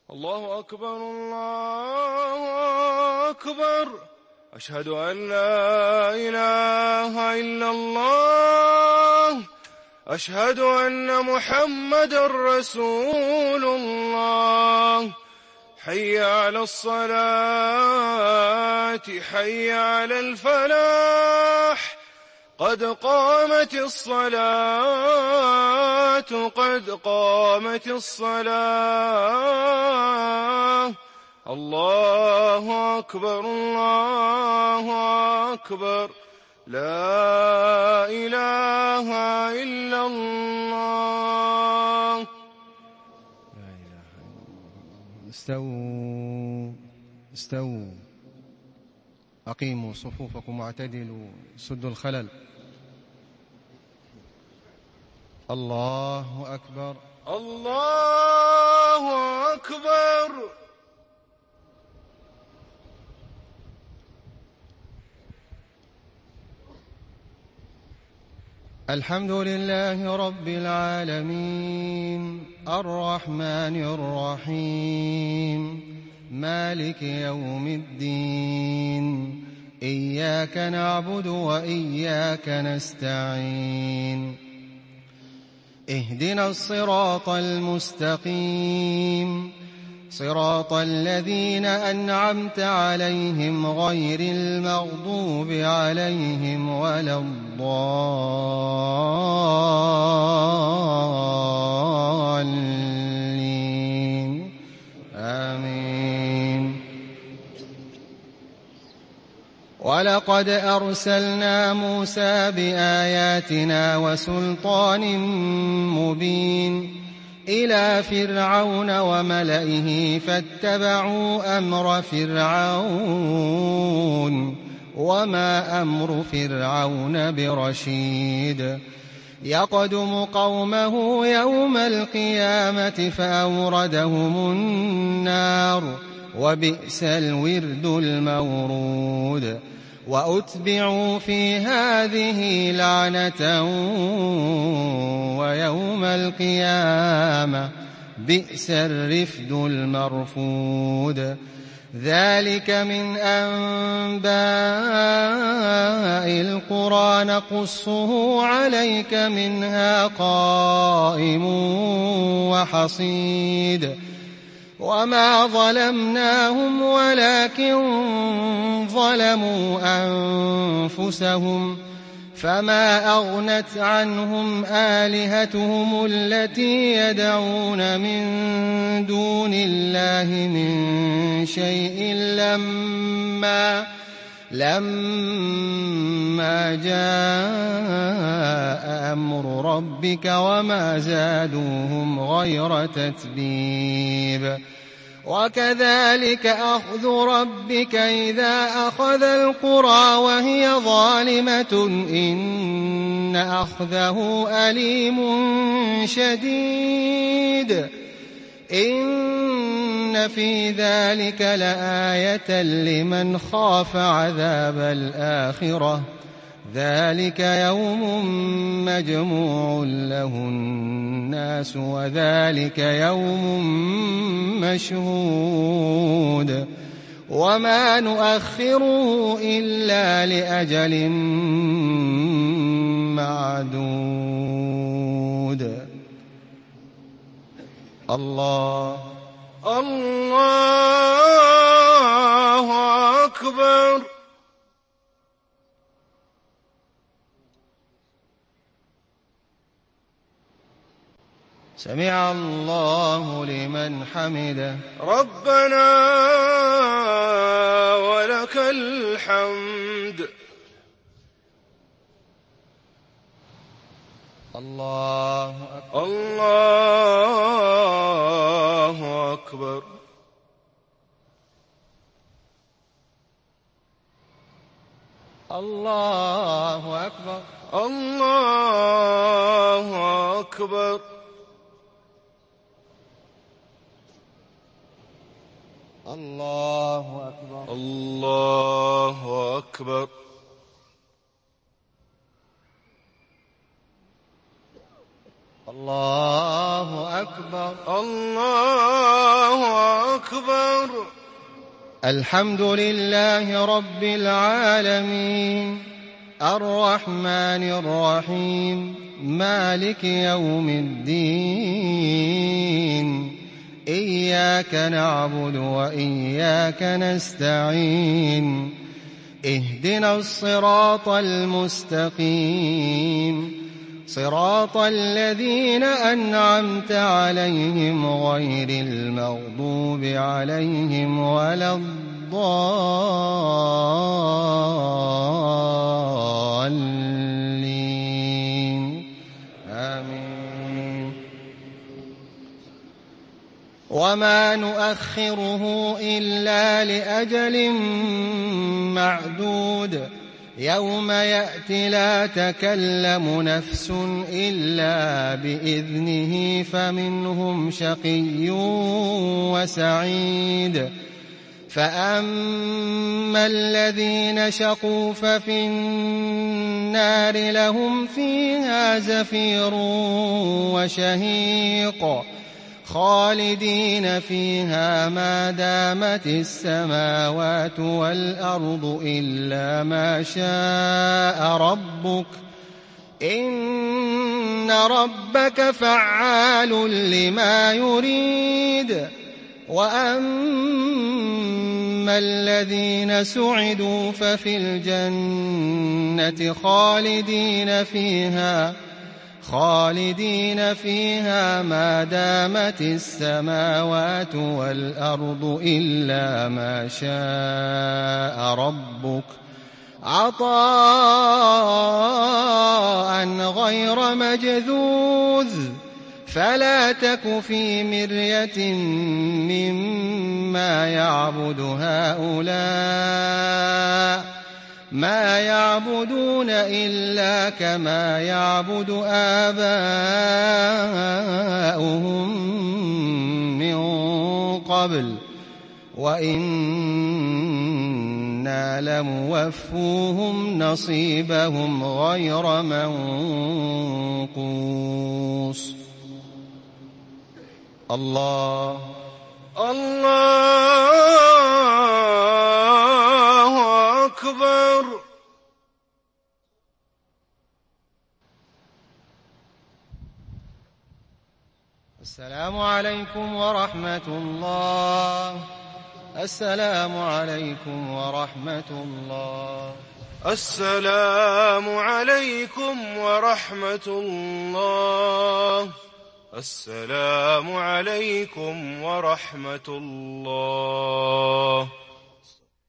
الله أكبر الله أكبر. أشهد أن لا إله إلا الله. أشهد أن محمدًا رسول الله. حي على الصلاة حي على الفلاح. قد قامت الصلاة قد قامت الصلاة. الله أكبر الله أكبر. لا إله إلا الله. لا إله إلا الله. استووا أقيموا صفوفكم واعتدلوا سدوا الخلل. الله أكبر الله أكبر. الحمد لله رب العالمين الرحمن الرحيم مالك يوم الدين. إياك نعبد وإياك نستعين. اهدنا الصراط المستقيم صراط الذين أنعمت عليهم غير المغضوب عليهم ولا الضالين. آمين. ولقد أرسلنا موسى بآياتنا وسلطان مبين إلى فرعون وملئه فاتبعوا أمر فرعون وما أمر فرعون برشيد. يقدم قومه يوم القيامة فأوردهم النار وبئس الورد المورود. وأتبعوا في هذه لعنة ويوم القيامة بئس الرفد المرفود. ذلك من أنباء القرى نقصه عليك منها قائم وحصيد. وما ظلمناهم ولكن ظلموا أنفسهم. فما أغنت عنهم آلهتهم التي يدعون من دون الله من شيء لما جاء أمر ربك وما زادوهم غير تتبيب. وكذلك أخذ ربك إذا أخذ القرى وهي ظالمة إن أخذه أليم شديد. إن في ذلك لآية لمن خاف عذاب الآخرة. ذلك يوم مجموع له الناس وذلك يوم مشهود. وما نؤخره إلا لأجل معدود. الله أكبر. سمع الله لمن حمده. ربنا ولك الحمد. الله أكبر. الله أكبر. الله أكبر. الله أكبر. الله أكبر. الله أكبر. الله أكبر. أكبر. الله أكبر. الحمد لله رب العالمين، الرحمن الرحيم، مالك يوم الدين. إياك نعبد وإياك نستعين. اهدنا الصراط المستقيم، صراط الذين أنعمت عليهم غير المغضوب عليهم ولا الضالين. آمين. وما نؤخره إلا لأجل معدود، يوم يأتي لا تكلم نفس إلا بإذنه، فمنهم شقي وسعيد. فأما الذين شقوا ففي النار لهم فيها زفير وشهيق، خالدين فيها ما دامت السماوات والأرض إلا ما شاء ربك، إن ربك فعال لما يريد. وأما الذين سعدوا ففي الجنة خالدين فيها ما دامت السماوات والأرض إلا ما شاء ربك، عطاء غير مجذوذ. فلا تك في مرية مما يعبد هؤلاء، ما يعبدون إلا كما يعبد آباؤهم من قبل، وإنا لموفوهم نصيبهم غير منقوص. الله أكبر. السلام عليكم ورحمة الله. السلام عليكم ورحمة الله. السلام عليكم ورحمة الله. السلام عليكم ورحمة الله.